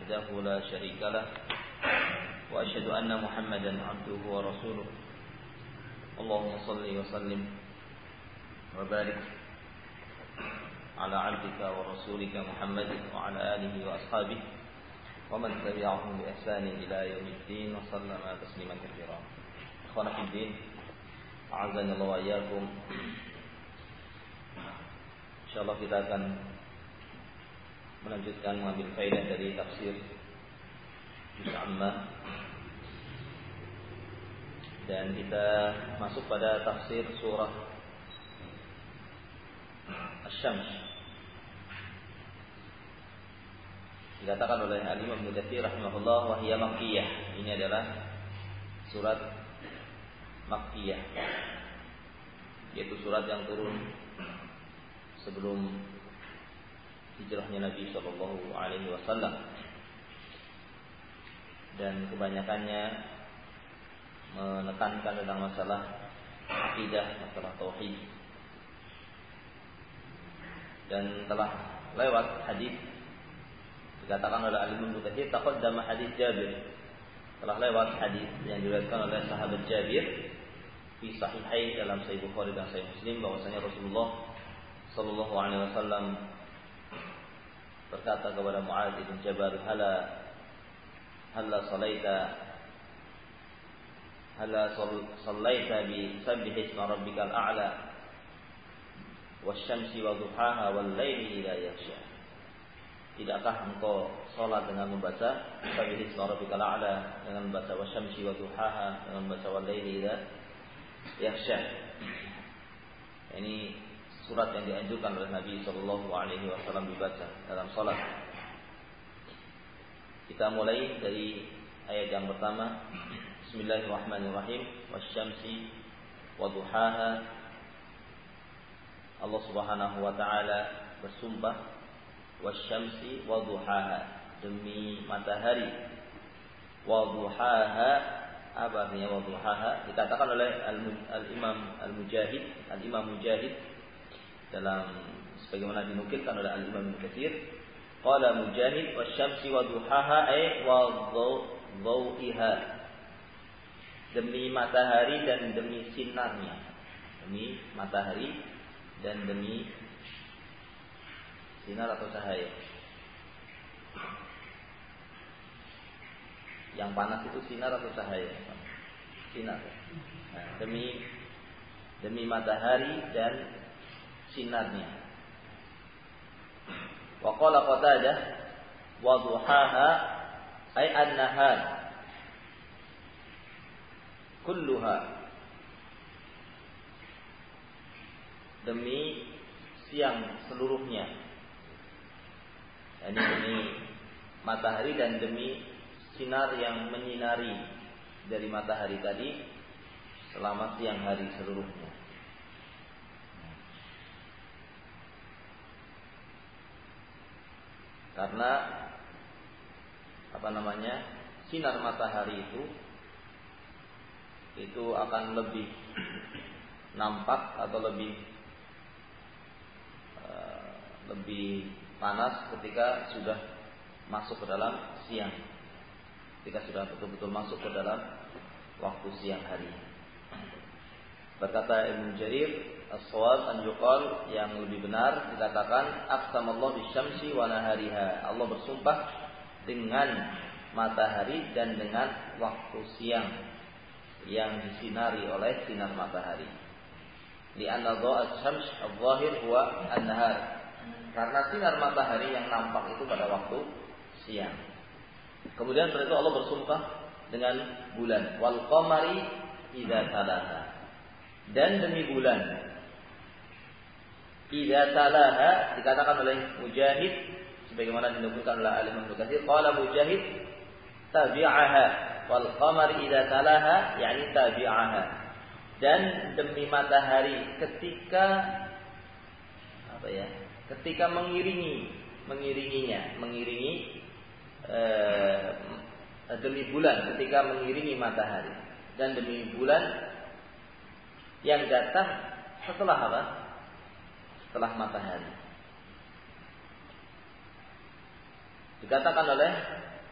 وحده لا شريك له وأشهد أن محمدا عبده ورسوله اللهم صل وسلم وبارك على عبدك ورسولك محمد وعلى آله وأصحابه ومن تبعهم بإحسان إلى يوم الدين وسلم تسليما كثيرا. إخوانا في الدين أعزني الله وإياكم. InsyaAllah kita akan melanjutkan mengambil faedah dari tafsir Juz' Amma, dan kita masuk pada tafsir surah Asy-Syams. Dikatakan oleh Al-Imam Ibnu Katsir rahimahullah wa hiya makkiyah. Ini adalah surat makkiyah, yaitu surat yang turun sebelum hijrahnya Nabi sallallahu alaihi wasallam, dan kebanyakannya menekankan tentang masalah akidah, masalah tauhid. Dan telah lewat hadis, dikatakan oleh Al-Imam Ibnu Katsir, taqaddama hadis Jabir, telah lewat hadis yang diriwayatkan oleh sahabat Jabir fi sahihain, dalam Sahih Bukhari dan Sahih Muslim, bahwasanya Rasulullah sallallahu alaihi wasallam berkata kepada Mu'adz bin Jabal, hala sallaita bi sabbih isma rabbikal a'la wasyamsi wa duhaha wal laili idza yaghsha. Tidakkah engkau salat dengan membaca sabbih isma rabbikal a'la, dengan membaca wasyamsi wa duhaha, dengan membaca wal laili idza yaghsha. Ini surat yang dianjurkan oleh Nabi sallallahu alaihi wasallam dibaca dalam salat. Kita mulai dari ayat yang pertama. Bismillahirrahmanirrahim. Wasyamsi wa duhaha. Allah Subhanahu wa taala bersumpah, wasyamsi wa duhaha, demi matahari. Wa duhaha, apa artinya wa duhaha? Dikatakan oleh Al-Imam Mujahid dalam sebagaimana dinukilkan oleh Al-Imam Ibnu Katsir, qala Mujahid wasyamsi wa duhaha ay wa dhaw'iha, demi matahari dan demi sinarnya. Demi matahari dan demi sinar atau cahaya. Yang panas itu sinar atau cahaya? Sinar. Nah, demi matahari dan sinarnya. Wa qala Qatadah wa duhaha ay an-nahar kulluha, demi siang seluruhnya. Yani demi matahari dan demi sinar yang menyinari dari matahari tadi selama siang hari seluruhnya. Karena sinar matahari itu akan lebih nampak atau lebih panas ketika sudah masuk ke dalam siang, ketika sudah betul-betul masuk ke dalam waktu siang hari. Berkata Ibnu Jarir, as-shawab an yuqal, yang lebih benar dikatakan aqsamallahu bisyamsi wa nahariha. Allah bersumpah dengan matahari dan dengan waktu siang yang disinari oleh sinar matahari. Li'anna dha'at syams adh-dhahir huwa an-nahar. Karena sinar matahari yang nampak itu pada waktu siang. Kemudian setelah itu Allah bersumpah dengan bulan, wal qamari idza talaha, dan demi bulan. Idza talaha dikatakan oleh Mujahid sebagaimana dinukilkan oleh Al-Imam Ibnu Katsir, qala Mujahid tabi'aha wal qamari idza talaha, yakni tabi'aha, dan demi matahari ketika ketika mengiringinya, demi bulan ketika mengiringi matahari, dan demi bulan yang datang setelah apa? Setelah matahari. Dikatakan oleh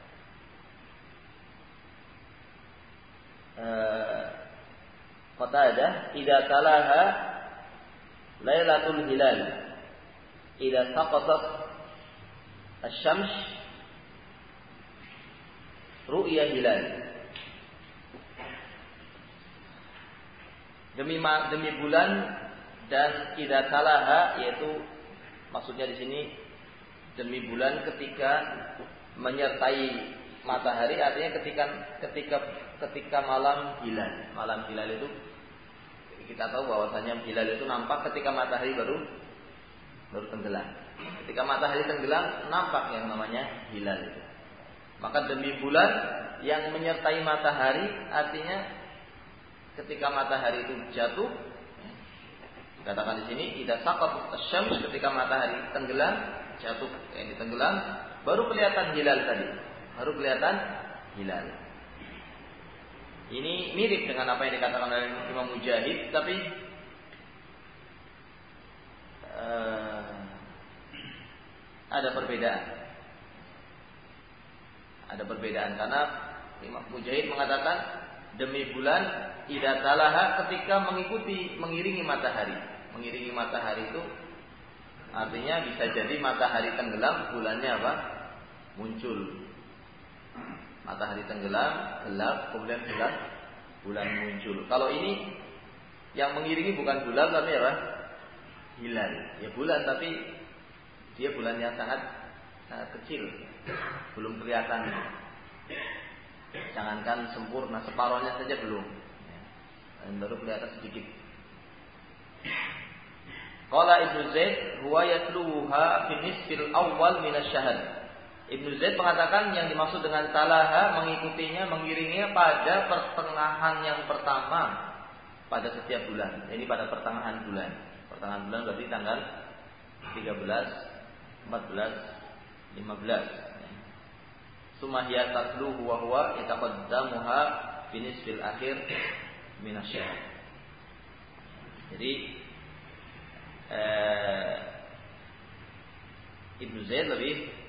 Qatadah, idza talaha lailatul hilal, idza saqatat asy-syams ru'ya hilal. Demi bulan dan idza talaha, yaitu maksudnya di sini demi bulan ketika menyertai matahari, artinya ketika malam hilal. Malam hilal itu kita tahu bahwasanya hilal itu nampak ketika matahari baru tenggelam. Ketika matahari tenggelam nampak yang namanya hilal itu. Maka demi bulan yang menyertai matahari, artinya ketika matahari itu jatuh, dikatakan di sini idza saqatat asy-syams, ketika matahari tenggelam, jatuh tenggelam, baru kelihatan hilal tadi. Baru kelihatan hilal. Ini mirip dengan apa yang dikatakan oleh Imam Mujahid, tapi ada perbedaan. Ada perbedaan karena Imam Mujahid mengatakan demi bulan idza talaha, ketika mengiringi matahari. Mengiringi matahari itu artinya bisa jadi matahari tenggelam, bulannya apa? Muncul. Matahari tenggelam, gelap, kemudian bulan muncul. Kalau ini yang mengiringi bukan bulan tapi apa? Hilal. Ya bulan, tapi dia bulan yang sangat kecil, belum kelihatan. Jangankan sempurna, separohnya saja belum. Baru kelihatan sedikit. Qala Ibnu Zaid huwa yatluha fi nisfil awal minasyahr. Ibnu Zaid mengatakan yang dimaksud dengan talaha, mengikutinya, mengiringinya pada pertengahan yang pertama pada setiap bulan. Ini pada pertengahan bulan. Pertengahan bulan berarti tanggal 13, 14, 15. Sumahya tatluhu wa huwa yataqaddamuha fi nisfil akhir minasyahr. Jadi Ibnu Zaid lebih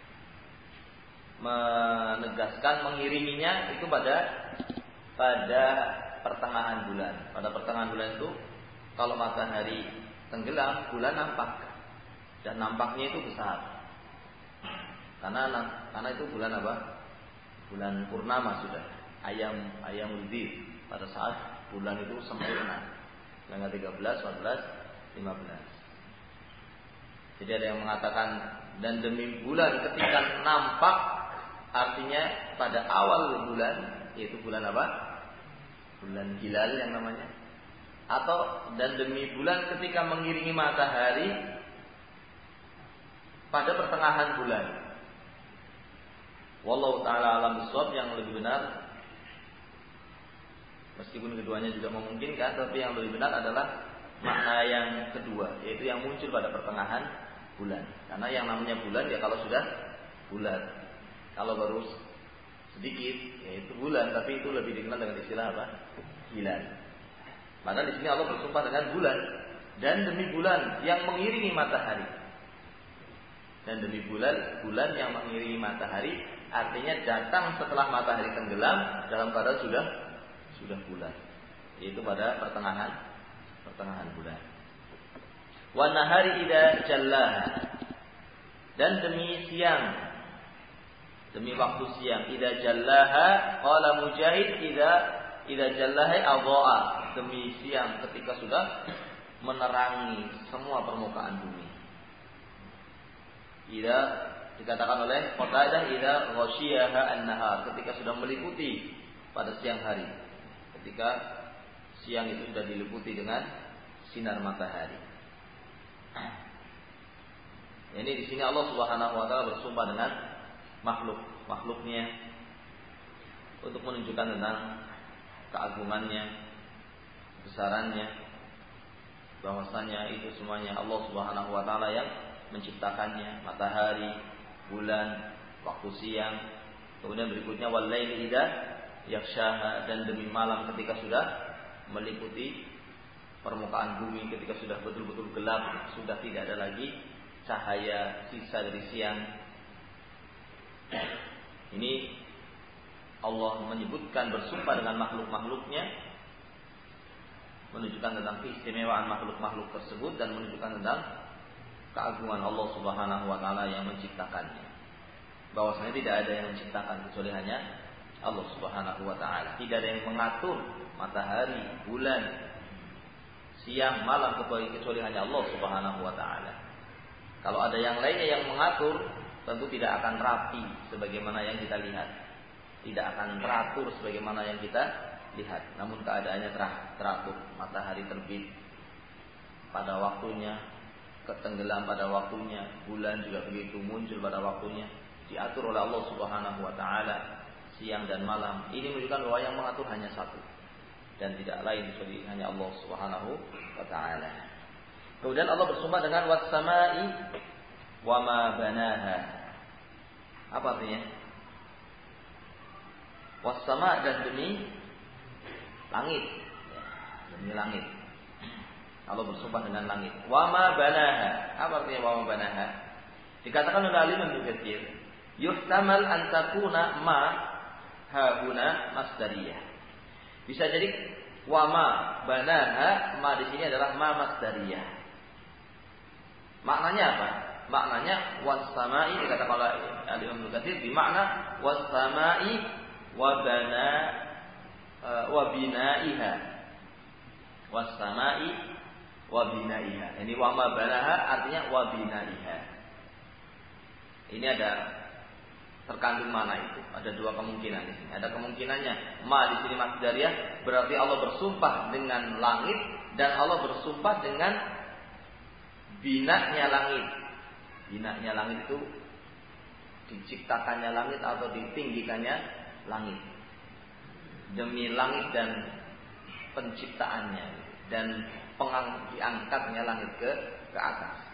menegaskan mengiringinya itu pada pertengahan bulan. Pada pertengahan bulan itu kalau matahari tenggelam, bulan nampak dan nampaknya itu besar. Karena itu bulan apa? Bulan purnama sudah. Ayamul bid, pada saat bulan itu sempurna. Tanggal 13, 14, 15. Jadi ada yang mengatakan dan demi bulan ketika nampak, artinya pada awal bulan, yaitu bulan apa? Bulan hilal yang namanya. Atau dan demi bulan ketika mengiringi matahari pada pertengahan bulan. Wallahu ta'ala alam bisawab, yang lebih benar, meskipun keduanya juga memungkinkan, tapi yang lebih benar adalah makna yang kedua, yaitu yang muncul pada pertengahan bulan. Karena yang namanya bulan ya kalau sudah bulan. Kalau baru sedikit, yaitu bulan, tapi itu lebih dikenal dengan istilah apa? Hilal. Maka di sini Allah bersumpah dengan bulan dan demi bulan yang mengiringi matahari. Dan demi bulan yang mengiringi matahari, artinya datang setelah matahari tenggelam dalam keadaan sudah bulan. Yaitu pada pertengahan bulan. Wa nahari idza jallaha, dan demi siang, demi waktu siang, idza jallaha, qala Mujahid idza jallaha adha'a, demi siang ketika sudah menerangi semua permukaan bumi. Idza dikatakan oleh Qatadah idza ghasyiyaha an-nahar, ketika sudah meliputi pada siang hari. Ketika siang itu sudah diliputi dengan sinar matahari. Ini di sini Allah Subhanahu wa taala bersumpah dengan makhluknya untuk menunjukkan tentang keagungannya, besarannya, bahwasanya itu semuanya Allah Subhanahu wa taala yang menciptakannya, matahari, bulan, waktu siang. Kemudian berikutnya wal-laili idza yaghshaha, dan demi malam ketika sudah meliputi permukaan bumi, ketika sudah betul-betul gelap, sudah tidak ada lagi cahaya sisa dari siang. Ini Allah menyebutkan bersumpah dengan makhluk-makhluknya, menunjukkan tentang keistimewaan makhluk-makhluk tersebut dan menunjukkan tentang keagungan Allah Subhanahu wa taala yang menciptakannya. Bahwasanya tidak ada yang menciptakan kecuali hanya Allah Subhanahu wa taala. Tidak ada yang mengatur matahari, bulan, siang, malam kecuali hanya Allah Subhanahu wa taala. Kalau ada yang lainnya yang mengatur, tentu tidak akan rapi sebagaimana yang kita lihat. Tidak akan teratur sebagaimana yang kita lihat. Namun keadaannya teratur. Matahari terbit pada waktunya, tenggelam pada waktunya, bulan juga begitu muncul pada waktunya, diatur oleh Allah Subhanahu wa taala, siang dan malam. Ini menunjukkan bahwa yang mengatur hanya satu dan tidak lain kecuali hanya Allah Subhanahu wa taala. Kemudian Allah bersumpah dengan was-sama'i wa ma banaha. Apa artinya? Was-sama' dan demi langit. Demi langit. Allah bersumpah dengan langit. Wa ma banaha. Apa artinya wa ma banaha? Dikatakan oleh alim Ibnu Katsir, yuhtamal an takuna ma hahuna masdariyah. Bisa jadi wa ma banaha, ma di sini adalah ma masdariyah. Maknanya apa? Maknanya was-sama'i, dikatakan oleh Imam Ibnu Katsir, bermakna was-sama'i wa binaiha. Was-sama'i wa binaiha. Ini wa ma banaha artinya wa binaiha. Ini ada terkandung mana itu? Ada dua kemungkinan di sini. Ada kemungkinannya ma di sini masdariyah, berarti Allah bersumpah dengan langit dan Allah bersumpah dengan binanya langit. Binanya langit itu diciptakannya langit atau ditinggikannya langit. Demi langit dan penciptaannya dan diangkatnya langit ke atas.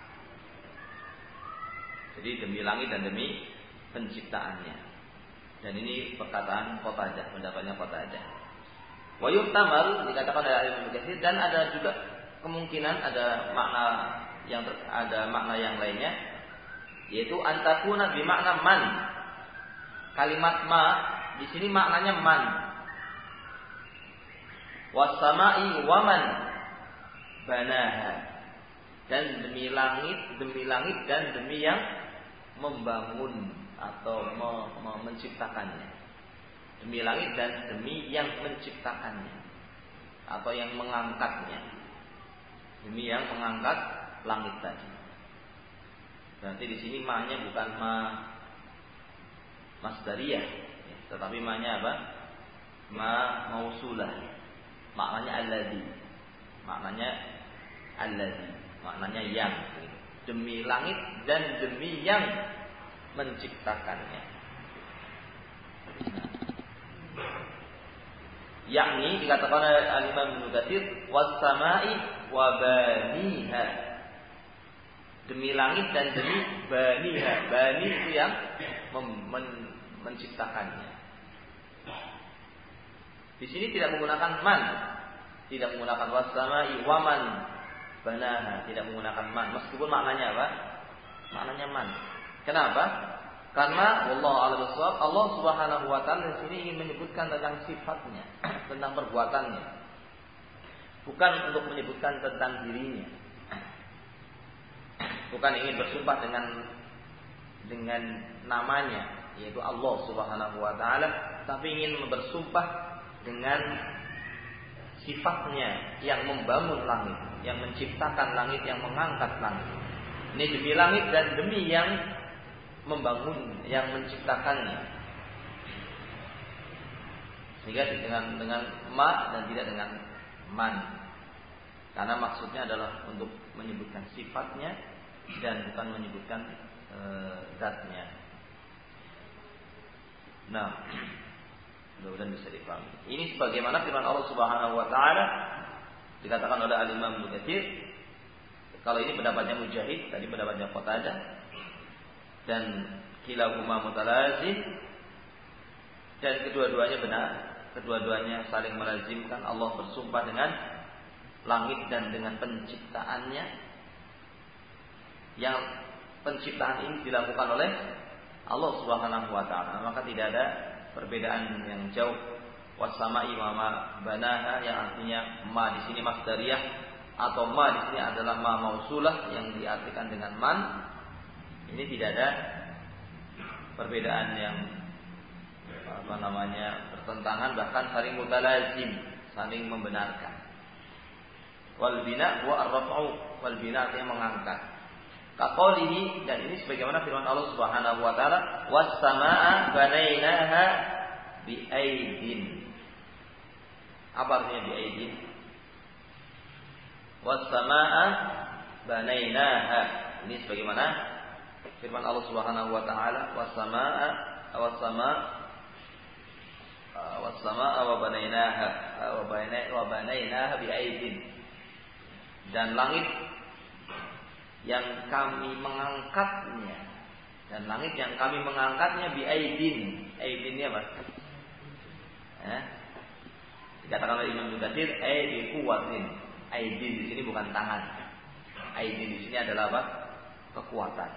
Jadi demi langit dan demi penciptaannya. Dan ini perkataan Qatadah, pendapatnya Qatadah. Wa yuhtamal, dikatakan oleh Ibnu Katsir, dan ada juga kemungkinan ada makna yang lainnya, yaitu antakuna bimakna man. Kalimat ma di sini maknanya man. Was-sama'i wa man banaha. Dan demi langit dan demi yang membangun atau menciptakannya. Demi langit dan demi yang menciptakannya atau yang mengangkatnya. Demi yang mengangkat langit tadi. Berarti di sini ma-nya bukan ma masdariyah, tetapi ma-nya apa? Ma mausulah. Maknanya alladzi. Maknanya yang. Demi langit dan demi yang menciptakannya. Yakni dikatakan oleh Imam Ibnu Katsir was-sama'i wa baniha. Demi langit dan demi baniha. Bani itu yang menciptakannya. Di sini tidak menggunakan man, tidak menggunakan was-sama'i wa man banaha, tidak menggunakan man, meskipun maknanya apa? Maknanya man. Kenapa? Karena Allah Subhanahu wa taala di sini ingin menyebutkan tentang sifatnya, tentang perbuatannya. Bukan untuk menyebutkan tentang dirinya. Bukan ingin bersumpah dengan namanya, yaitu Allah Subhanahu wa taala, tapi ingin bersumpah dengan sifatnya yang membangun langit, yang menciptakan langit, yang mengangkat langit. Ini demi langit dan demi yang membangun, yang menciptakannya. Sehingga dengan ma dan tidak dengan man. Karena maksudnya adalah untuk menyebutkan sifatnya dan bukan menyebutkan zatnya. Nah, mudah-mudahan bisa dipahami. Ini sebagaimana firman Allah Subhanahu wa taala dikatakan oleh Al-Imam Ibnu Katsir. Kalau ini pendapatnya Mujahid, tadi pendapatnya Qatadah, dan kilahuma mutalazim, dan kedua-duanya benar, kedua-duanya saling melazimkan. Allah bersumpah dengan langit dan dengan penciptaannya, yang penciptaan ini dilakukan oleh Allah Subhanahu wa taala, maka tidak ada perbedaan yang jauh. Wasama'i wa ma banaha, yang artinya ma di sini masdariyah atau ma di sini adalah ma mausulah yang diartikan dengan man. Ini tidak ada perbedaan yang bertentangan, bahkan saling mutalazim, saling membenarkan. Wal bina huwa ar-raf'u, wal bina artinya mengangkat. Kaqaulihi, dan ini sebagaimana firman Allah Subhanahu wa taala, was samaa banainaha bi aidin. Apa artinya bi aidin? Was samaa banainaha. Ini sebagaimana firman Allah Subhanahu wa taala, was samaa wa banainaha bi aidin. Dan langit yang kami mengangkatnya, bi aidin. Aidin ini apa? Dikatakan oleh Imam Mudathir, bi quwwatin. Aidin di sini bukan tangan. Aidin di sini adalah apa? Kekuatan.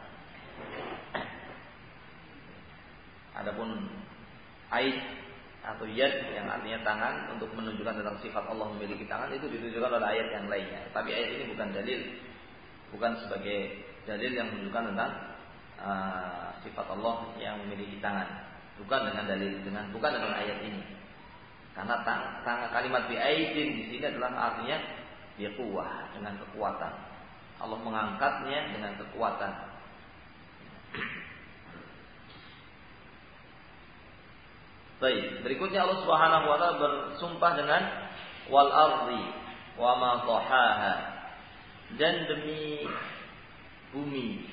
Adapun aid atau yad yang artinya tangan untuk menunjukkan tentang sifat Allah memiliki tangan, itu ditunjukkan oleh ayat yang lainnya. Tapi ayat ini bukan dalil, bukan sebagai dalil yang menunjukkan tentang sifat Allah yang memiliki tangan. Bukan dengan dalil, bukan dengan ayat ini. Karena kalimat bi aidin di sini adalah artinya bi quwwah, dengan kekuatan. Allah mengangkatnya dengan kekuatan. Baik, berikutnya Allah Subhanahu wa taala bersumpah dengan wal ardi wa ma dhahaha, dan demi bumi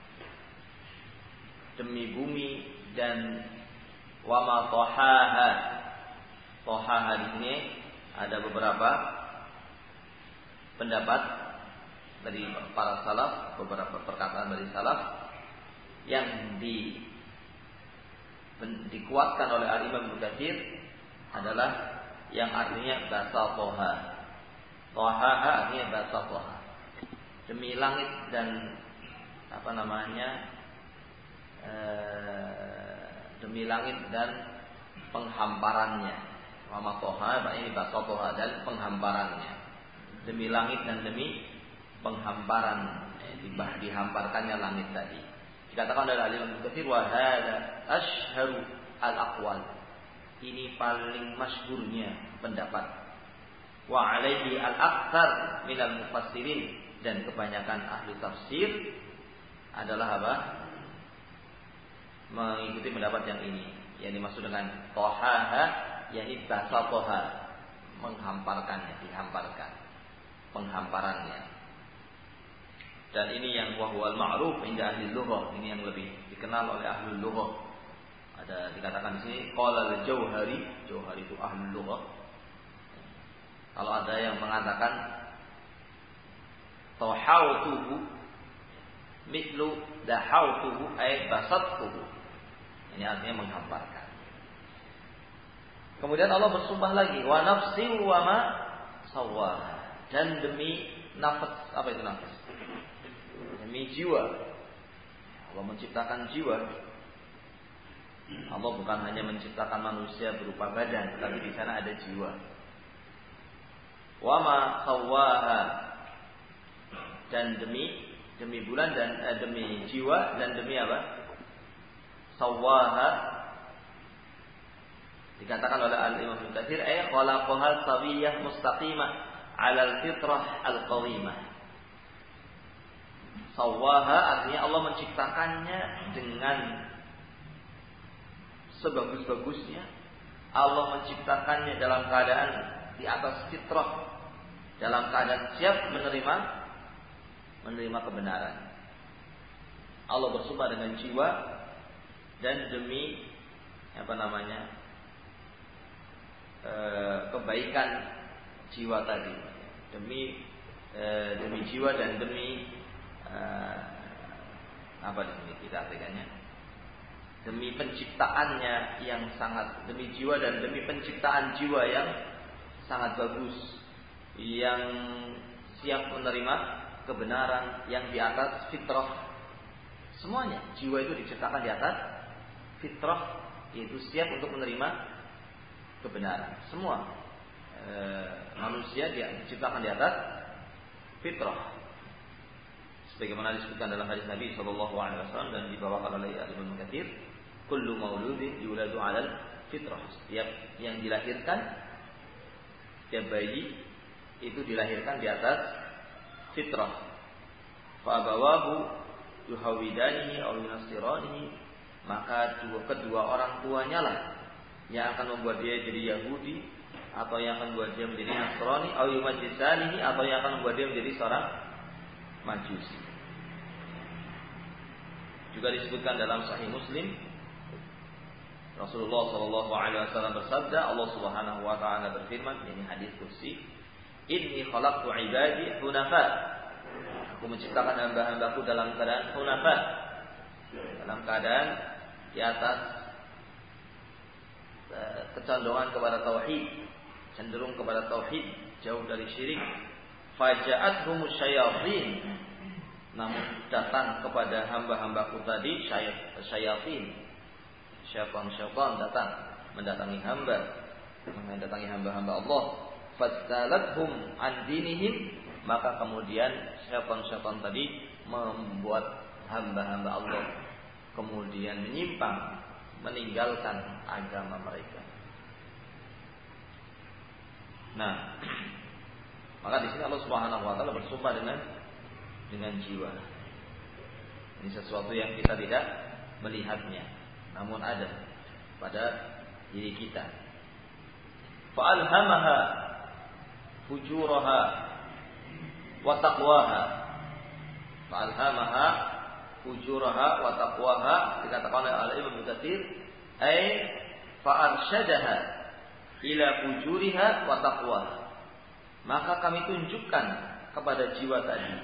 dan wa ma dhahaha. Dhahaha di sini ada beberapa pendapat dari para salaf, beberapa perkataan dari salaf yang dikuatkan oleh Al-Imam Mudathir adalah yang artinya basatoha. Tohaha artinya basatoha. Demi langit dan demi langit dan penghamparannya. Wama toha ini basatoha, dan penghamparannya. Demi langit dan demi penghamparan, dihamparkannya langit tadi. Dikatakan oleh Al-Imam Mudathir, wa hadza ashharu al-aqwal. Ini paling masyhurnya pendapat. Wa alaihi al-aktsar minal mufassirin, dan kebanyakan ahli tafsir adalah apa? Mengikuti pendapat yang ini. Yang dimaksud dengan tohaha, yakni basatoha, menghamparkannya, dihamparkan, penghamparannya. Dan ini yang wahwal ma'ruf inda ahli lughah, ini yang lebih dikenal oleh ahli lughah. Ada dikatakan di sini qala al-Jauhari, Jauhari itu ahli lughah. Kalau ada yang mengatakan tawhautuhu mithlu dahautuhu ay basattuhu, ini artinya menghamparkan. Kemudian Allah bersumpah lagi, wa nafsi wa ma sawwaha, dan demi nafas. Apa itu nafas? Demi jiwa. Allah menciptakan jiwa. Allah bukan hanya menciptakan manusia berupa badan, tetapi di sana ada jiwa. Wa ma sawwaha, dan demi bulan dan demi jiwa, dan demi apa? Sawwaha, dikatakan oleh Al-Imam Mudathir, khalaqaha sawiyyah mustaqimah 'ala al-fitrah al-qawimah. Sawwaha artinya Allah menciptakannya dengan sebagus-bagusnya. Allah menciptakannya dalam keadaan di atas fitrah, dalam keadaan siap menerima kebenaran. Allah bersumpah dengan jiwa dan demi kebaikan jiwa tadi, demi jiwa dan demi apa di sini kita artikannya, demi penciptaannya yang sangat, demi jiwa dan demi penciptaan jiwa yang sangat bagus, yang siap menerima kebenaran, yang di atas fitrah. Semuanya jiwa itu diciptakan di atas fitrah yaitu siap untuk menerima kebenaran. Semua manusia dia diciptakan di atas fitrah. Sebagaimana disebutkan dalam hadis Nabi SAW dan dibawakan oleh Ibnu Katsir, kullu mauludin yuladu 'alal fitrah. Setiap yang dilahirkan, setiap bayi itu dilahirkan di atas fitrah. Fa abawahu yuhawidanihi aw yunasiranihi, maka kedua orang tuanya lah yang akan membuat dia jadi Yahudi, atau yang akan membuat dia menjadi Nasrani, aw yumajjisanihi, atau yang akan membuat dia menjadi seorang Majusi. Juga disebutkan dalam Sahih Muslim, Rasulullah SAW bersabda, Allah Subhanahu Wa Taala berfirman, ini hadis kursi, Inni khalaqtu ibadi hunafa. Aku menciptakan hamba-hambaku dalam keadaan hunafa, dalam keadaan di atas kecondongan kepada tauhid, cenderung kepada tauhid, jauh dari syirik. Faja'athumus syayatin, namun datang kepada hamba-hambaku tadi syayatin, syaitan datang mendatangi hamba-hamba Allah. Fastalathum an dinihim, maka kemudian syaitan tadi membuat hamba-hamba Allah kemudian menyimpang, meninggalkan agama mereka. Nah, maka di sini Allah Subhanahu Wa Taala bersumpah dengan jiwa. Ini sesuatu yang kita tidak melihatnya, namun ada pada diri kita. Fa'alhamaha fujuraha wa taqwaha. Fa'alhamaha fujuraha wa taqwaha, dikatakan oleh Ibnu Katsir, ay fa'arsyadaha ila fujuriha wa taqwaha. Maka kami tunjukkan kepada jiwa tadi.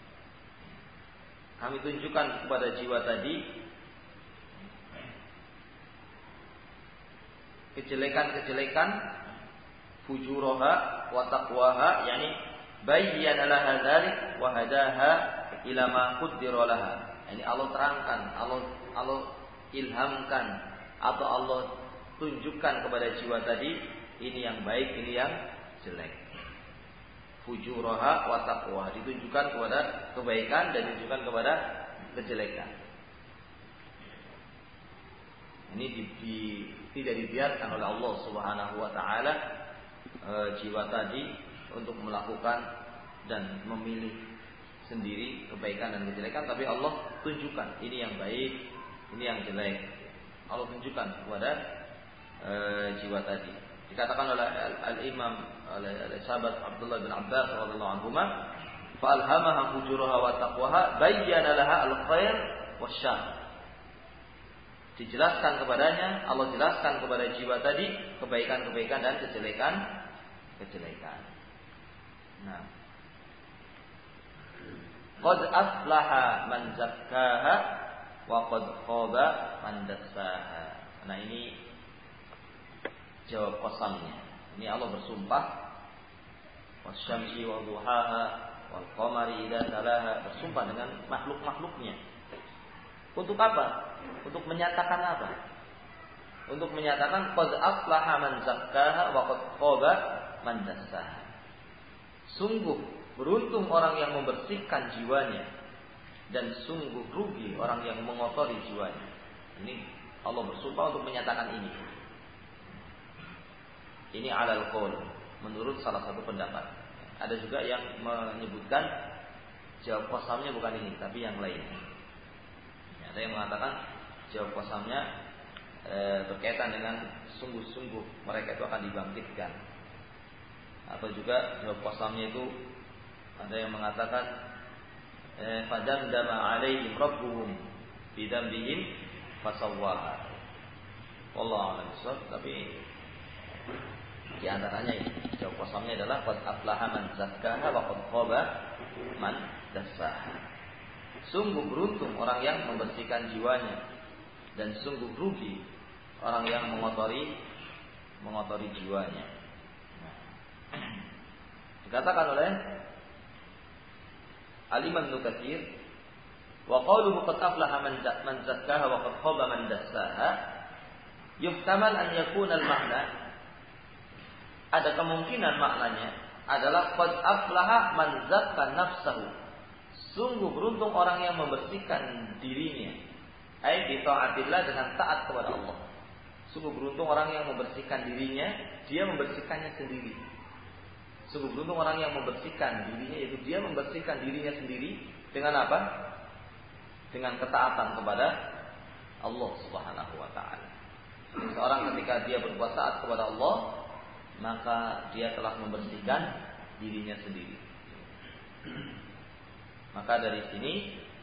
Kami tunjukkan kepada jiwa tadi kejelekan-kejelekan, fujuraha wa taqwaha, yakni bayyana laha dzalik wa hadaha ila ma qaddara laha. Yani Allah terangkan, Allah ilhamkan, atau Allah tunjukkan kepada jiwa tadi ini yang baik, ini yang jelek. Fujuraha wa taqwa, ditunjukkan kepada kebaikan dan ditunjukkan kepada kejelekan. Ini tidak dibiarkan oleh Allah Subhanahu Wa Taala jiwa tadi untuk melakukan dan memilih sendiri kebaikan dan kejelekan, tapi Allah tunjukkan ini yang baik, ini yang jelek. Allah tunjukkan kepada jiwa tadi. Dikatakan oleh al-Imam, oleh sahabat Abdullah bin Abbas radhiyallahu anhuma, "Fa'alhamaha fujuraha wa taqwaha, bayyana laha al-khair wasyarr." Dijelaskan kepadanya, Allah jelaskan kepada jiwa tadi kebaikan-kebaikan dan kejelekan. Nah, qad aflaha man zakkaha wa qad khaba man dassaha. Nah, ini jawab qasamnya. Ini Allah bersumpah, wasyamsi wa duhaha wal qamari idza talaha, bersumpah dengan makhluk-makhluknya. Untuk apa? Untuk menyatakan apa? Untuk menyatakan qad aflaha man zakkaha wa qad khaba man dassaha. Sungguh beruntung orang yang membersihkan jiwanya, dan sungguh rugi orang yang mengotori jiwanya. Ini Allah bersumpah untuk menyatakan ini. Ini alal qaul, menurut salah satu pendapat. Ada juga yang menyebutkan jawab qasamnya bukan ini, tapi yang lain. Ada yang mengatakan jawab qasamnya berkaitan dengan sungguh-sungguh mereka itu akan dibangkitkan. Atau juga jawab qasamnya itu ada yang mengatakan fadamdama alaihim rabbuhum bidambihim fasawwaha. Wallahu a'lam bishawab. Tapi di antaranya ini jawab qasamnya adalah qad aflaha man zakkaha wa qad khaba man dassaha. Sungguh beruntung orang yang membersihkan jiwanya, dan sungguh rugi orang yang mengotori jiwanya. Dikatakan oleh Al-Imam Ibnu Katsir, wa qawluhu qad aflaha man zakkaha wa qad khaba man dassaha, Yuhtamal an yakuna al-ma'na, ada kemungkinan maknanya adalah qad aflaha man zakka nafsahu. Sungguh beruntung orang yang membersihkan dirinya. Ai bi taatillah, dengan taat kepada Allah. Sungguh beruntung orang yang membersihkan dirinya, dia membersihkannya sendiri. Sungguh beruntung orang yang membersihkan dirinya, yaitu dia membersihkan dirinya sendiri dengan apa? Dengan ketaatan kepada Allah Subhanahu wa taala. Seorang ketika dia berbuat taat kepada Allah, maka dia telah membersihkan dirinya sendiri. Maka dari sini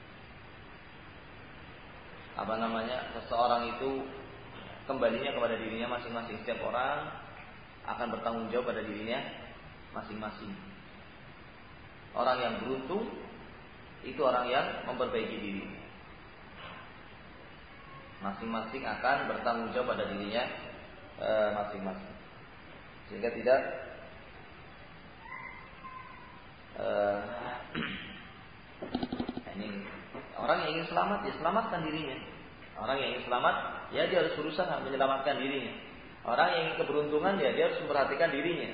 seseorang itu kembalinya kepada dirinya masing-masing. Setiap orang akan bertanggung jawab pada dirinya masing-masing. Orang yang beruntung itu orang yang memperbaiki diri. Masing-masing akan bertanggung jawab pada dirinya masing-masing. Sehingga tidak ini orang yang ingin selamat, ya selamatkan dirinya. Orang yang ingin selamat, ya dia harus berusaha menyelamatkan dirinya. Orang yang ingin keberuntungan, ya dia harus memperhatikan dirinya.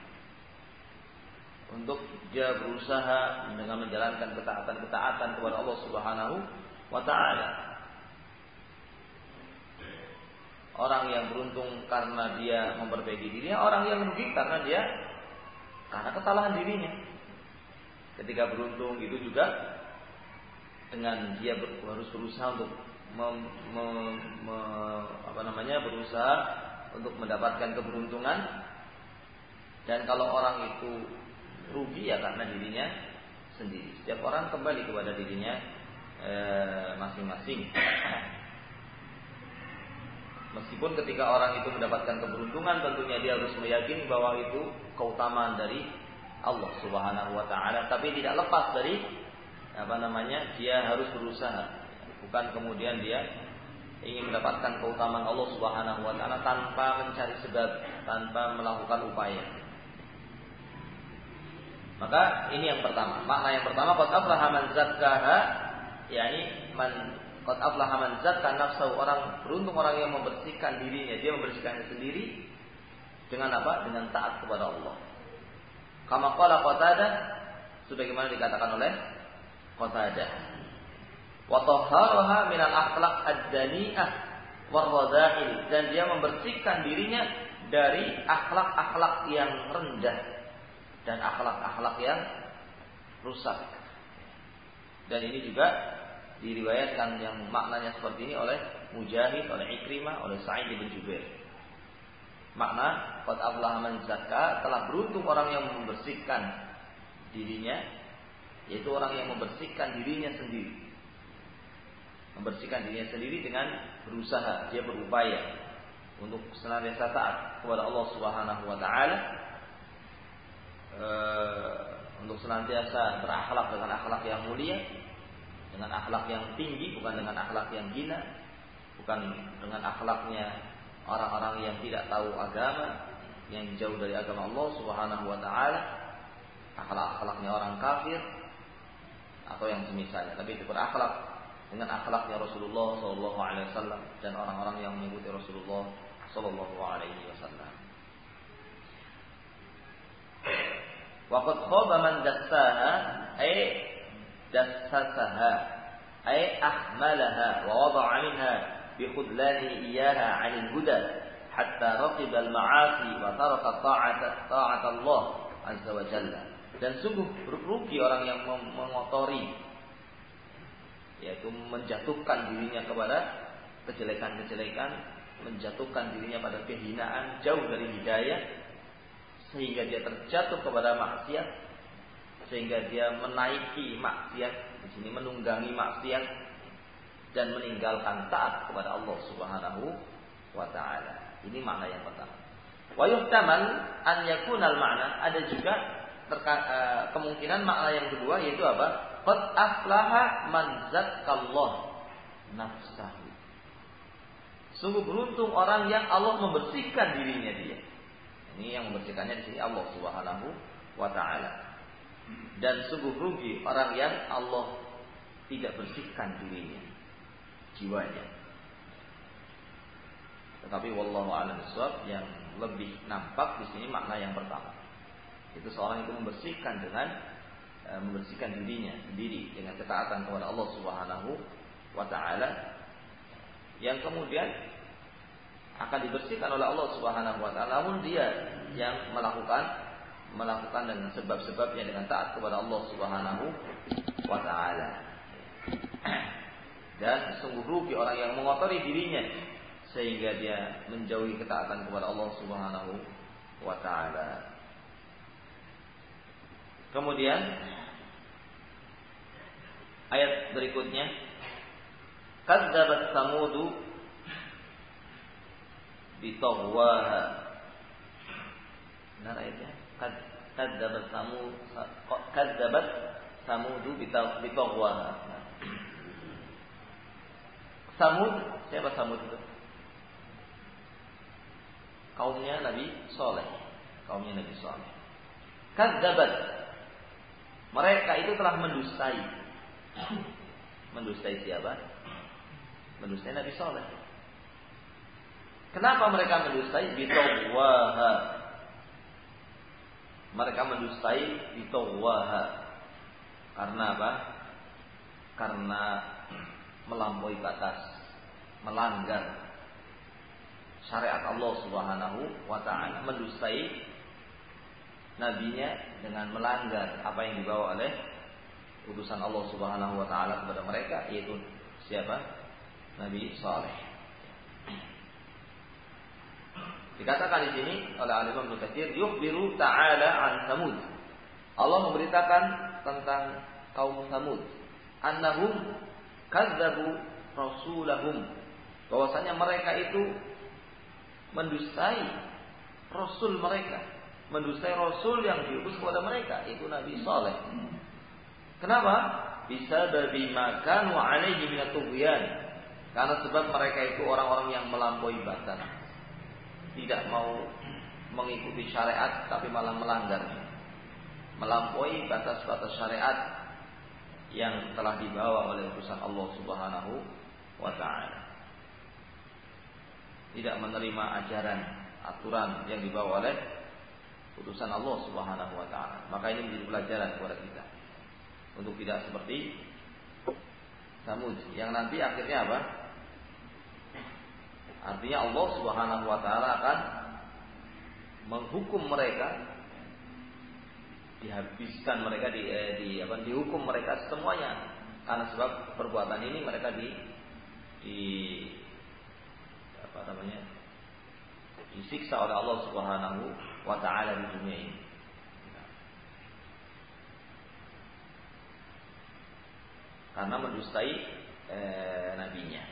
Untuk dia berusaha dengan menjalankan ketaatan-ketaatan kepada Allah Subhanahu wa taala. Orang yang beruntung karena dia memperbaiki dirinya, orang yang rugi karena kesalahan dirinya. Ketika beruntung itu juga dengan dia harus berusaha untuk berusaha untuk mendapatkan keberuntungan. Dan kalau orang itu rugi, ya karena dirinya sendiri. Setiap orang kembali kepada dirinya masing-masing. Meskipun ketika orang itu mendapatkan keberuntungan, tentunya dia harus meyakini bahwa itu keutamaan dari Allah Subhanahu wa taala, tapi tidak lepas dari dia harus berusaha. Bukan kemudian dia ingin mendapatkan keutamaan Allah Subhanahu wa taala tanpa mencari sebab, tanpa melakukan upaya. Maka ini yang pertama. Makna yang pertama, qad aflaha man zakkaha, yakni qad aflaha man zakka nafsahu, orang beruntung orang yang membersihkan dirinya, dia membersihkannya sendiri dengan apa? Dengan taat kepada Allah. Kama qala Qatadah, sebagaimana dikatakan oleh Qatadah. Wa tahharaha min al-akhlaq ad-dani'ah war-radha'il, dan dia membersihkan dirinya dari akhlak-akhlak yang rendah dan akhlak-akhlak yang rusak. Dan ini juga diriwayatkan yang maknanya seperti ini oleh Mujahid, oleh Ikrimah, oleh Sa'id bin Jubair. Makna qad aflaha man zakka, telah beruntung orang yang membersihkan dirinya, yaitu orang yang membersihkan dirinya sendiri. Membersihkan dirinya sendiri dengan berusaha, dia berupaya untuk senantiasa taat kepada Allah Subhanahu wa taala, untuk senantiasa berakhlak dengan akhlak yang mulia, dengan akhlak yang tinggi, bukan dengan akhlak yang hina, bukan dengan akhlaknya orang-orang yang tidak tahu agama, yang jauh dari agama Allah Subhanahu wa taala, akhlak-akhlaknya orang kafir atau yang semisalnya, tapi itu berakhlak dengan akhlaknya Rasulullah sallallahu alaihi wasallam dan orang-orang yang mengikuti Rasulullah sallallahu alaihi wasallam. Wa qad khaba man dassaha, ay dassasaha, ay ahmalaha wa wada'a minha bi khudlani iyyaha 'anil huda hatta raqiba al-ma'asi wa taraka ta'at Allah azza wa jalla. Dan sungguh rugi orang yang mengotori, yaitu menjatuhkan dirinya kepada kejelekan-kejelekan, menjatuhkan dirinya pada kehinaan, jauh dari hidayah, sehingga dia terjatuh kepada maksiat, sehingga dia menaiki maksiat, di sini menunggangi maksiat dan meninggalkan taat kepada Allah Subhanahu wa taala. Ini makna yang pertama. Wa yuhtamal an yakunal makna, ada juga kemungkinan makna yang kedua, yaitu apa? Qad aflaha man zakkallah nafsahu. Sungguh beruntung orang yang Allah membersihkan dirinya dia. Ini yang membersihkannya di sini Allah Subhanahu wa taala. Dan sungguh rugi orang yang Allah tidak bersihkan dirinya, jiwanya. Tetapi wallahu a'lam bishawab, yang lebih nampak di sini makna yang pertama. Itu seorang itu membersihkan dirinya sendiri dengan ketaatan kepada Allah Subhanahu wa taala, yang kemudian akan dibersihkan oleh Allah Subhanahu wa taala, namun dia yang melakukan dengan sebab-sebabnya dengan taat kepada Allah Subhanahu wa taala. Dan sungguh rugi orang yang mengotori dirinya sehingga dia menjauhi ketaatan kepada Allah Subhanahu wa taala. Kemudian ayat berikutnya, kadzabat samudu bitaghwaha. Benar ayatnya? Kadzabat samudu bitaghwaha. Samud, siapa Samud itu? Kaumnya Nabi Saleh. Kadzabat, mereka itu telah mendustai. Mendustai siapa? Mendustai Nabi Saleh. Kenapa mereka mendustai? Bitaghwaha. Mereka mendustai bitaghwaha. Karena apa? Karena melampaui batas, melanggar syariat Allah Subhanahu wa taala, mendustai nabinya dengan melanggar apa yang dibawa oleh utusan Allah Subhanahu wa taala kepada mereka, yaitu siapa? Nabi Saleh. Dikatakan di sini oleh Al-Imam Ibnu Katsir, yukhbiru ta'ala an Samud. Allah memberitakan tentang kaum Samud, annahum kadzabu rasulahum, bahwasanya mereka itu mendustai rasul mereka, mendustai rasul yang diutus kepada mereka, itu Nabi Saleh. Kenapa? Bisa dari makan wa alaihi minat tughyan. Karena sebab mereka itu orang-orang yang melampaui batas, tidak mau mengikuti syariat tapi malah melanggar, melampaui batas-batas syariat yang telah dibawa oleh utusan Allah Subhanahu wa taala. Tidak menerima ajaran, aturan yang dibawa oleh utusan Allah Subhanahu wa taala. Maka ini menjadi pelajaran kepada kita untuk tidak seperti Samud yang nanti akhirnya apa? Artinya Allah Subhanahu wa taala akan menghukum mereka, dihabiskan mereka, dihukum mereka semuanya, karena sebab perbuatan ini mereka disiksa oleh Allah Subhanahu wa taala di dunia ini. Karena mendustai nabinya.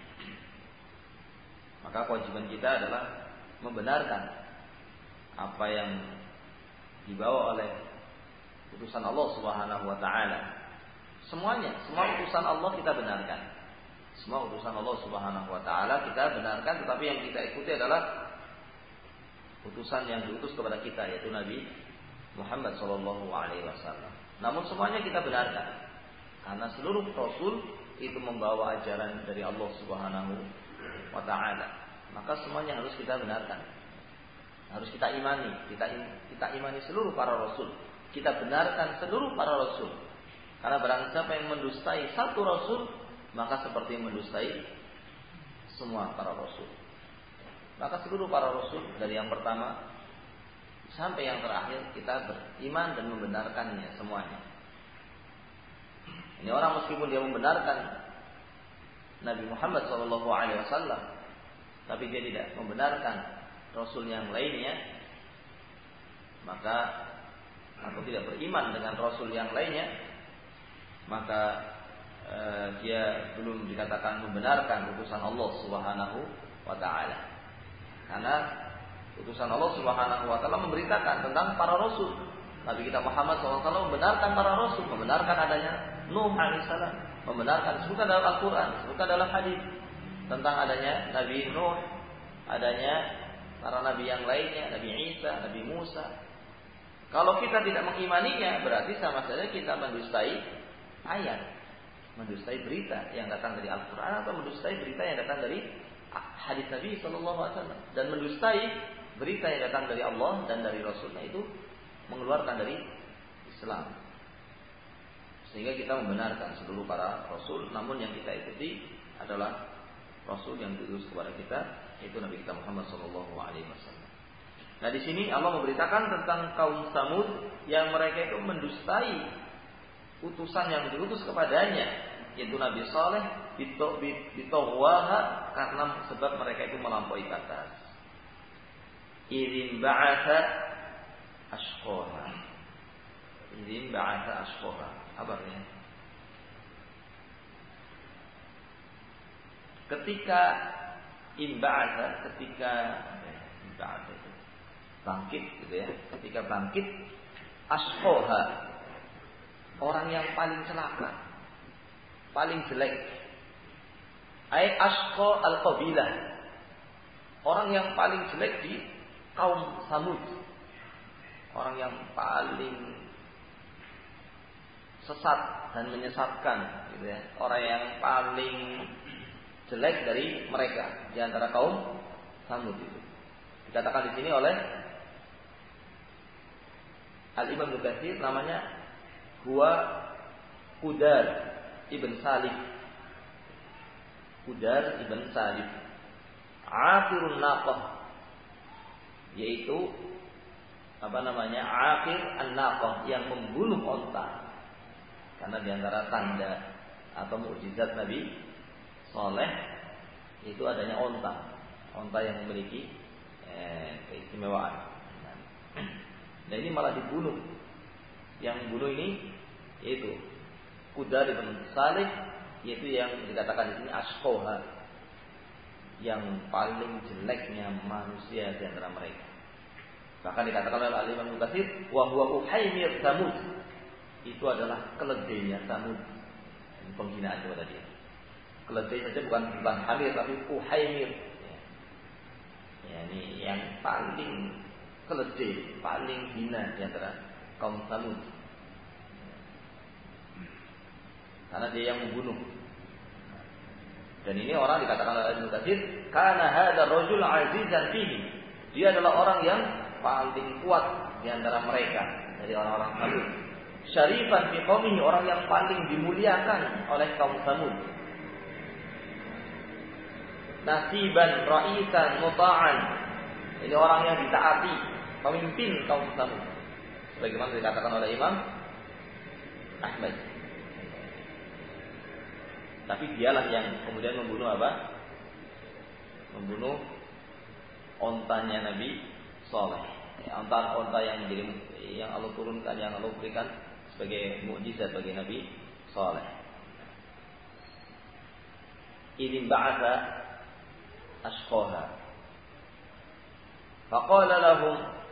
Maka kewajiban kita adalah membenarkan apa yang dibawa oleh utusan Allah Subhanahu wa taala. Semuanya, semua utusan Allah kita benarkan. Semua utusan Allah Subhanahu wa taala kita benarkan, tetapi yang kita ikuti adalah utusan yang diutus kepada kita, yaitu Nabi Muhammad sallallahu alaihi wasallam. Namun semuanya kita benarkan karena seluruh rasul itu membawa ajaran dari Allah Subhanahu wa taala. Maka semuanya harus kita benarkan. Harus kita imani, kita imani seluruh para rasul. Kita benarkan seluruh para rasul. Karena barang siapa yang mendustai satu rasul, maka seperti mendustai semua para rasul. Maka seluruh para rasul dari yang pertama sampai yang terakhir kita beriman dan membenarkannya semuanya. Ini orang meskipun dia membenarkan Nabi Muhammad SAW, tapi dia tidak membenarkan rasul yang lainnya, maka atau tidak beriman dengan rasul yang lainnya, maka dia belum dikatakan membenarkan utusan Allah Subhanahu wa taala. Karena utusan Allah Subhanahu wa taala memberitakan tentang para rasul. Nabi kita Muhammad SAW membenarkan para rasul, membenarkan adanya Nuh alaihissalam, membenarkan disebutkan dalam Al-Quran, disebutkan dalam hadis tentang adanya Nabi Nuh, adanya para nabi yang lainnya, Nabi Isa, Nabi Musa. Kalau kita tidak mengimaninya, berarti sama saja kita mendustai ayat, mendustai berita yang datang dari Al-Quran, atau mendustai berita yang datang dari hadis Nabi Sallallahu Alaihi Wasallam dan mendustai berita yang datang dari Allah dan dari Rasulnya, itu mengeluarkan dari Islam. Sehingga kita membenarkan seluruh para Rasul, namun yang kita ikuti adalah Rasul yang diutus kepada kita, yaitu Nabi kita Muhammad Sallallahu Alaihi Wasallam. Nah di sini Allah memberitakan tentang kaum Samud yang mereka itu mendustai utusan yang diutus kepadanya, yaitu Nabi Saleh, bitawwaha, karena sebab mereka itu melampaui batas. Idzin ba'atha ashqaha. Idzin ba'atha ashqaha. Apa artinya? Ketika imba'atha, ketika imba'atha itu bangkit gitu ya. Ketika bangkit ashqaha, orang yang paling celaka, paling jelek. Ai ashqa al-qabilah, orang yang paling jelek di kaum Samud, orang yang paling sesat dan menyesatkan gitu ya. Orang yang paling jelek dari mereka di antara kaum Samud itu. Dikatakan di sini oleh Al-Imam Ibnu Katsir, namanya huwa Udar ibn Salih. Udar ibn Salih, Aqirun naqah, yaitu Aqir an-naqah, yang membunuh onta. Karena di antara tanda atau mukjizat Nabi Saleh itu adanya onta yang memiliki keistimewaan. Nah ini malah dibunuh. Yang bunuh ini yaitu Udar ibn Salih, yaitu yang dikatakan di sini ashqaha, yang paling jeleknya manusia di antara mereka. Bahkan dikatakan oleh Al-Imam Ibnu Katsir, wa huwa uhaymir Samud, itu adalah keledainya Samud. Penghinaan kepada dia. Keledai saja bukan hamir, tapi uhaymir. Ya, ini yang paling keledai, paling hina di antara kaum Samud. Karena dia yang membunuh. Dan ini orang dikatakan oleh Ibnu Katsir, kana hadzal rajul azizan fihi. Dia adalah orang yang paling kuat di antara mereka dari orang-orang Samud. Syarifan fi qaumihi, orang yang paling dimuliakan oleh kaum Samud. Nasiban ra'isan muta'an. Ini orang yang ditaati, pemimpin kaum Samud. Sebagaimana dikatakan oleh Imam Ahmad. Tapi dialah yang kemudian membunuh apa? Membunuh ontanya Nabi Saleh. Onta yang menjadi, yang Allah turunkan, yang Allah berikan sebagai mukjizat bagi Nabi Saleh. Idzin ba'atha ashqaha. Faqala lahum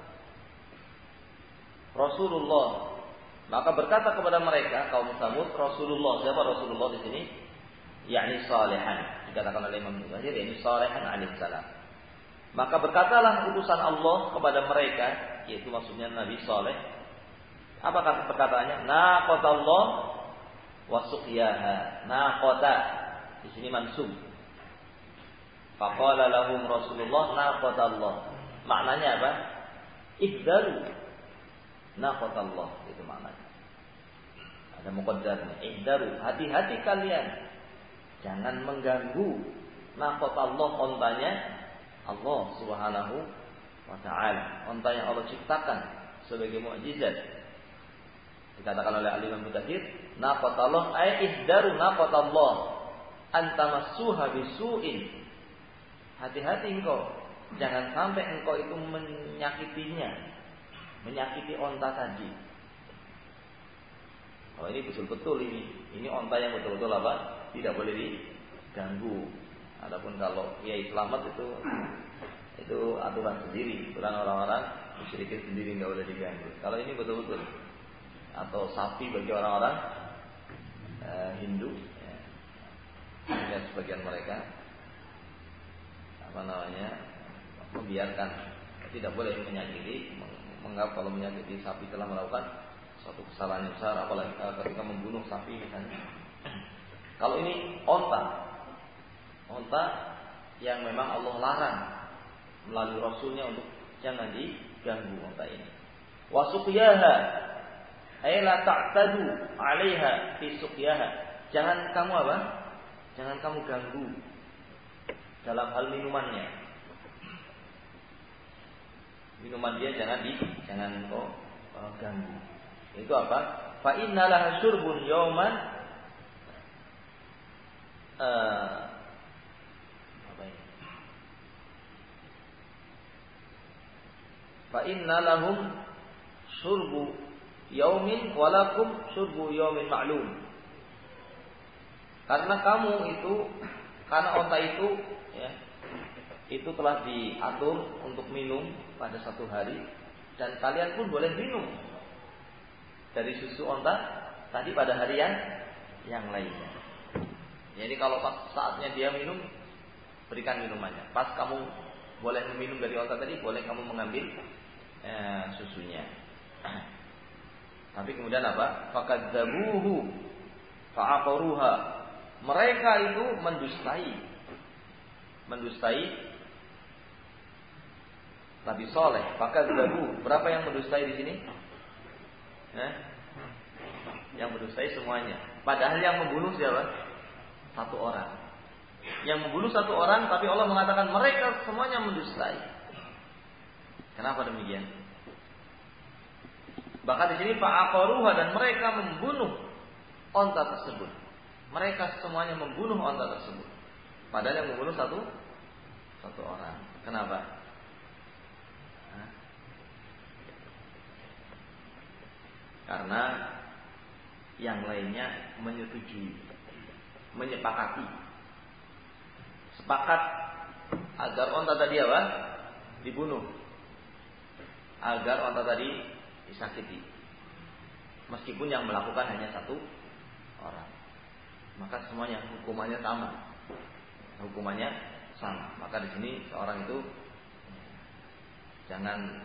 Rasulullah, maka berkata kepada mereka kaum Samud Rasulullah. Siapa Rasulullah di sini? Yakni Salihan, dikatakan oleh Imam Bukhari, yakni Salihan alaihissalam. Maka berkatalah utusan Allah kepada mereka, yaitu maksudnya Nabi Saleh. Apa kata perkataannya? Naqatallah wa suqyaha. Naqata di sini mansub. Faqala lahum Rasulullah naqatallah. Maknanya apa? Ihdaru naqatallah, itu maknanya. Ada muqaddarnya. Ihdaru, hati-hati kalian. Jangan mengganggu naqatallah, ontanya Allah Subhanahu wa taala. Onta yang Allah ciptakan sebagai mukjizat. Dikatakan oleh Al-Imam Ibnu Katsir, naqatallah ay ihdaru naqatallah antamassuha bisu'in. Hati-hati engkau, jangan sampai engkau itu menyakitinya, menyakiti onta tadi. Oh ini betul-betul ini onta yang betul-betul apa? Tidak boleh diganggu. Adapun kalau kiai selamat itu aturan sendiri, aturan orang-orang musyrikin sendiri, nggak boleh diganggu. Kalau ini betul-betul, atau sapi bagi orang-orang Hindu, ya, sebagian mereka membiarkan, tidak boleh menyakiti, menganggap kalau menyakiti sapi telah melakukan suatu kesalahan yang besar, apalagi ketika membunuh sapi misalnya. Kalau ini onta yang memang Allah larang melalui Rasulnya untuk jangan diganggu unta ini. Wa suqyaha ay la ta'tadu 'alaiha fi suqyaha. Jangan kamu apa? Jangan kamu ganggu dalam hal minumannya. Minuman dia jangan kau ganggu. Itu apa? Fa innalah syurbun yauman apa ini? Fa innalahum syurbu yaumin walakum syurbu yaumin ma'lum. Karena onta itu ya, itu telah diatur untuk minum pada satu hari dan kalian pun boleh minum dari susu onta tadi pada hari yang lainnya. Jadi kalau pas saatnya dia minum, berikan minumannya. Pas kamu boleh minum dari onta tadi, boleh kamu mengambil susunya. Tapi kemudian apa? Fakadzabuhu fa'aqaruha. Mereka itu mendustai Nabi Saleh. Fakadzabu. Berapa yang mendustai di sini? Yang mendustai semuanya. Padahal yang membunuh siapa? Satu orang. Yang membunuh satu orang, tapi Allah mengatakan mereka semuanya mendustai. Kenapa demikian? Bahkan di sini fa'aqaruha, dan mereka membunuh onta tersebut. Mereka semuanya membunuh onta tersebut. Padahal yang membunuh satu orang. Kenapa? Karena yang lainnya menyetujui, menyepakati, sepakat agar onta tadi apa? Dibunuh, agar onta tadi disakiti, meskipun yang melakukan hanya satu orang. Maka semuanya hukumannya sama. Maka di sini seorang itu jangan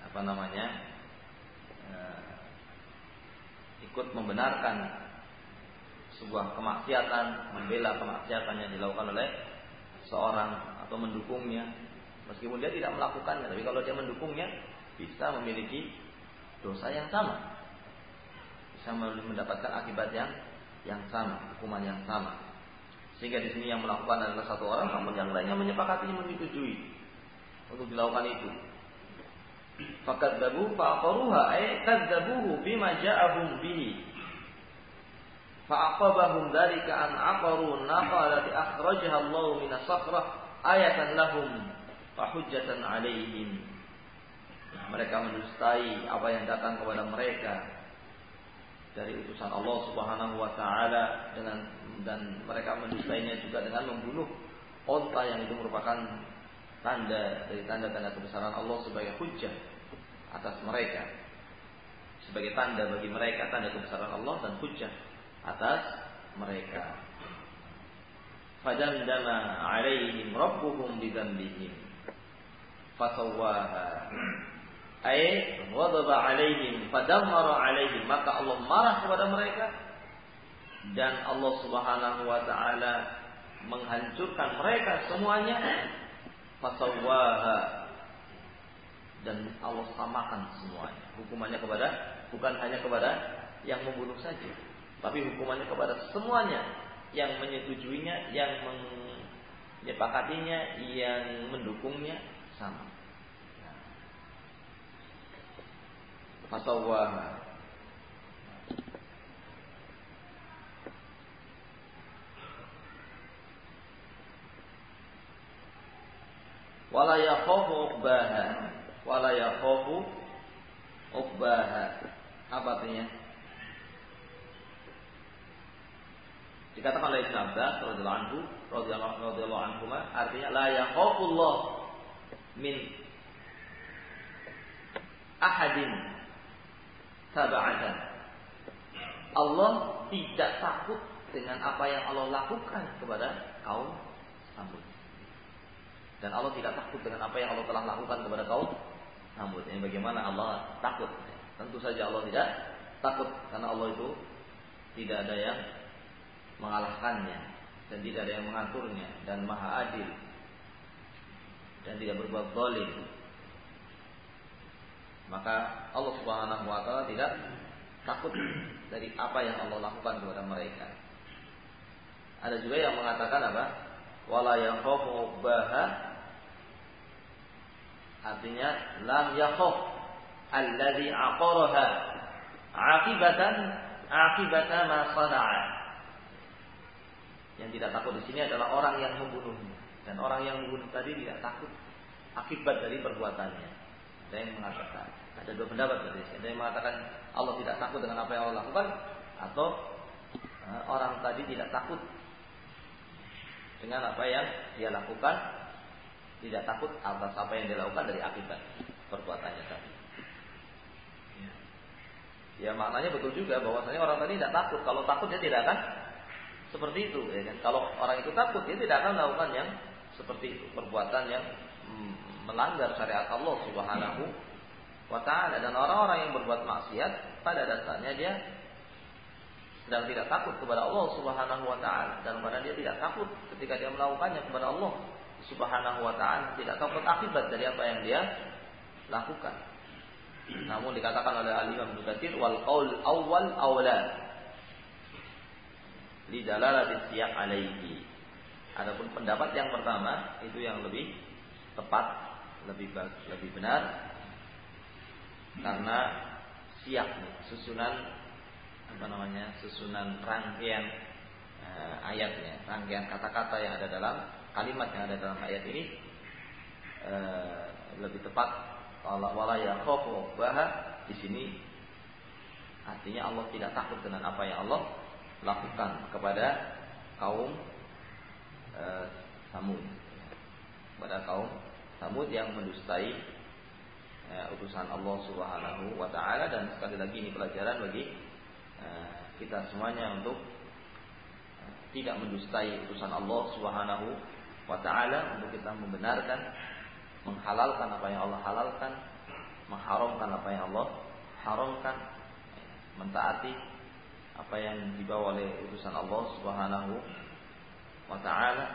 ikut membenarkan sebuah kemaksiatan, membela kemaksiatan yang dilakukan oleh seorang atau mendukungnya, meskipun dia tidak melakukannya. Tapi kalau dia mendukungnya, bisa memiliki dosa yang sama, bisa mendapatkan akibat yang sama, hukuman yang sama. Sehingga di sini yang melakukan adalah satu orang, namun yang lainnya menyepakati, menyetujui untuk dilakukan itu. Fakadzabu fa'aqaruha ay kadzabuhu bima ja'ahum bihi. Fa'aqabahum dzalika an aqaru naqalati akhrajaha Allah min as-sakhrah ayatan lahum fa hujjatan 'alaihim. Mereka mendustai apa yang datang kepada mereka dari utusan Allah Subhanahu wa taala, dan mereka mendustainya juga dengan membunuh onta yang itu merupakan tanda dari tanda-tanda kebesaran Allah sebagai hujjah atas mereka, sebagai tanda bagi mereka, tanda kebesaran Allah dan hujjah atas mereka. Fadamdama 'alaihim rabbuhum bidzambihim fasawwaha ay ghadaba 'alaihim fadammara 'alaihim, maka Allah marah kepada mereka dan Allah Subhanahu wa taala menghancurkan mereka semuanya. Fasawwaha, dan Allah samakan semuanya. Hukumannya bukan hanya kepada yang membunuh saja, tapi hukumannya kepada semuanya yang menyetujuinya, yang menyepakatinya, yang mendukungnya sama. Fasawwaha. Wala yakhafu uqbaha. Apa artinya? Dikatakan oleh Ibnu Abbas radhiyallahu anhu artinya la yakhafullah min ahadin tab'atan. Allah tidak takut dengan apa yang Allah lakukan kepada kaum Samud. Dan Allah tidak takut dengan apa yang Allah telah lakukan kepada kaum Samud. Ini bagaimana Allah takut? Tentu saja Allah tidak takut, karena Allah itu tidak ada yang mengalahkannya dan tidak ada yang mengaturnya, dan maha adil dan tidak berbuat zalim, maka Allah Subhanahu wa taala tidak takut dari apa yang Allah lakukan kepada mereka. Ada juga yang mengatakan apa? Wala yakhafu uqbaha, artinya lam yakhaf alladhi aqaraha aqibata ma sana'a. Yang tidak takut di sini adalah orang yang membunuhnya, dan orang yang membunuh tadi tidak takut akibat dari perbuatannya. Ada yang mengatakan, ada dua pendapat dari sini. Ada yang mengatakan Allah tidak takut dengan apa yang Allah lakukan, atau orang tadi tidak takut dengan apa yang dia lakukan, tidak takut atas apa yang dia lakukan dari akibat perbuatannya tadi. Ya maknanya betul juga bahwasanya orang tadi tidak takut. Kalau takut dia tidak akan seperti itu, ya kan? Kalau orang itu takut dia tidak akan melakukan yang seperti itu, perbuatan yang melanggar syariat Allah Subhanahu wa taala. Dan orang-orang yang berbuat maksiat pada dasarnya dia sedang tidak takut kepada Allah Subhanahu wa taala, dan pada dia tidak takut ketika dia melakukannya kepada Allah Subhanahu wa taala, tidak takut akibat dari apa yang dia lakukan. Namun dikatakan oleh Al-Imam Ibnu Katsir wal qaul awwal aula li dalalati siyaq alaihi. Adapun pendapat yang pertama itu yang lebih tepat, lebih benar, karena siyaq, susunan rangkaian ayatnya, rangkaian kata-kata yang ada dalam kalimat yang ada dalam ayat ini lebih tepat. Wala yakhafu uqbaha di sini artinya Allah tidak takut dengan apa yang Allah lakukan kepada kaum Samud, kepada kaum Samud yang mendustai utusan Allah Subhanahu wa taala. Dan sekali lagi ini pelajaran bagi kita semuanya untuk tidak mendustai utusan Allah Subhanahu wa taala, untuk kita membenarkan, menghalalkan apa yang Allah halalkan, mengharamkan apa yang Allah haramkan, mentaati apa yang dibawa oleh utusan Allah Subhanahu wa taala,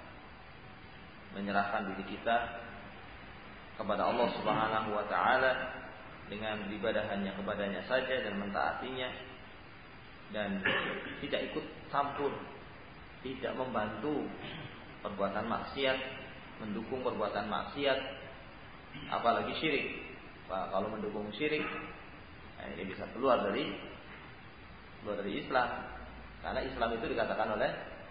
menyerahkan diri kita kepada Allah Subhanahu wa taala dengan ibadah hanya kepadanya saja dan mentaatinya, dan tidak ikut campur, tidak membantu perbuatan maksiat, mendukung perbuatan maksiat, apalagi syirik. Kalau mendukung syirik, ini bisa keluar dari Islam. Karena Islam itu dikatakan oleh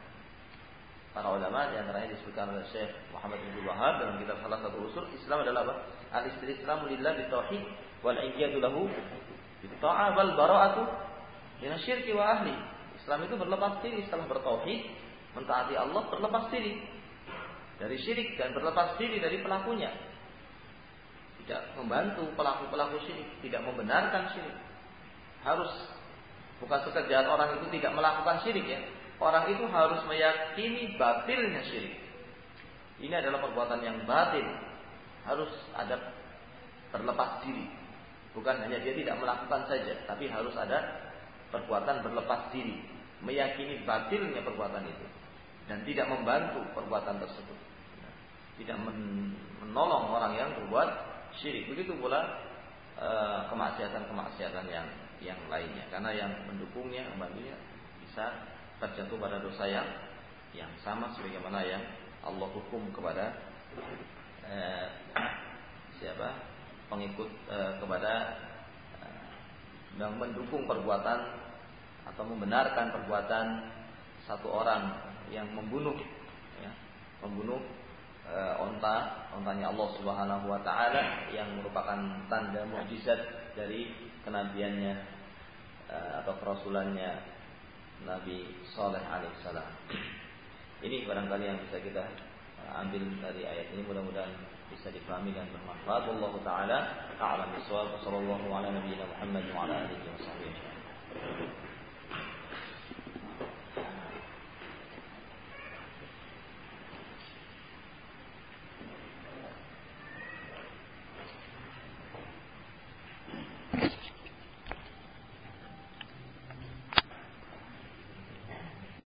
para ulama, di antaranya disebutkan oleh Syekh Muhammad bin Abdul Wahhab dalam kitab salah satu usul, Islam adalah apa? Al-istislamu lillah bitauhid wal inqiyadu lahu bitta'ah wal bara'atu minasyirki wa ahli. Islam itu berlepas diri setelah bertauhid, mentaati Allah, berlepas diri dari syirik dan berlepas diri dari pelakunya. Tidak membantu pelaku-pelaku syirik, tidak membenarkan syirik. Harus, bukan sekedar orang itu tidak melakukan syirik ya, orang itu harus meyakini batilnya syirik. Ini adalah perbuatan yang batil, harus ada berlepas diri. Bukan hanya dia tidak melakukan saja, tapi harus ada perbuatan berlepas diri, meyakini batilnya perbuatan itu, dan tidak membantu perbuatan tersebut, tidak menolong orang yang berbuat syirik. Begitu pula kemaksiatan-kemaksiatan yang lainnya, karena yang mendukungnya, membantunya bisa terjatuh pada dosa yang sama sebagaimana yang Allah hukum kepada pengikut kepada yang mendukung perbuatan atau membenarkan perbuatan satu orang yang membunuh ontanya Allah Subhanahu wa taala, yang merupakan tanda mukjizat dari kenabiannya atau kerasulannya Nabi Saleh alaihissalam. Ini barangkali yang bisa kita ambil dari ayat ini, mudah-mudahan bisa dipahami dan bermanfaat. Wallahu taala a'lam bishawab. Wassallallahu ala nabiyyina Muhammad wa ala alihi wasallam.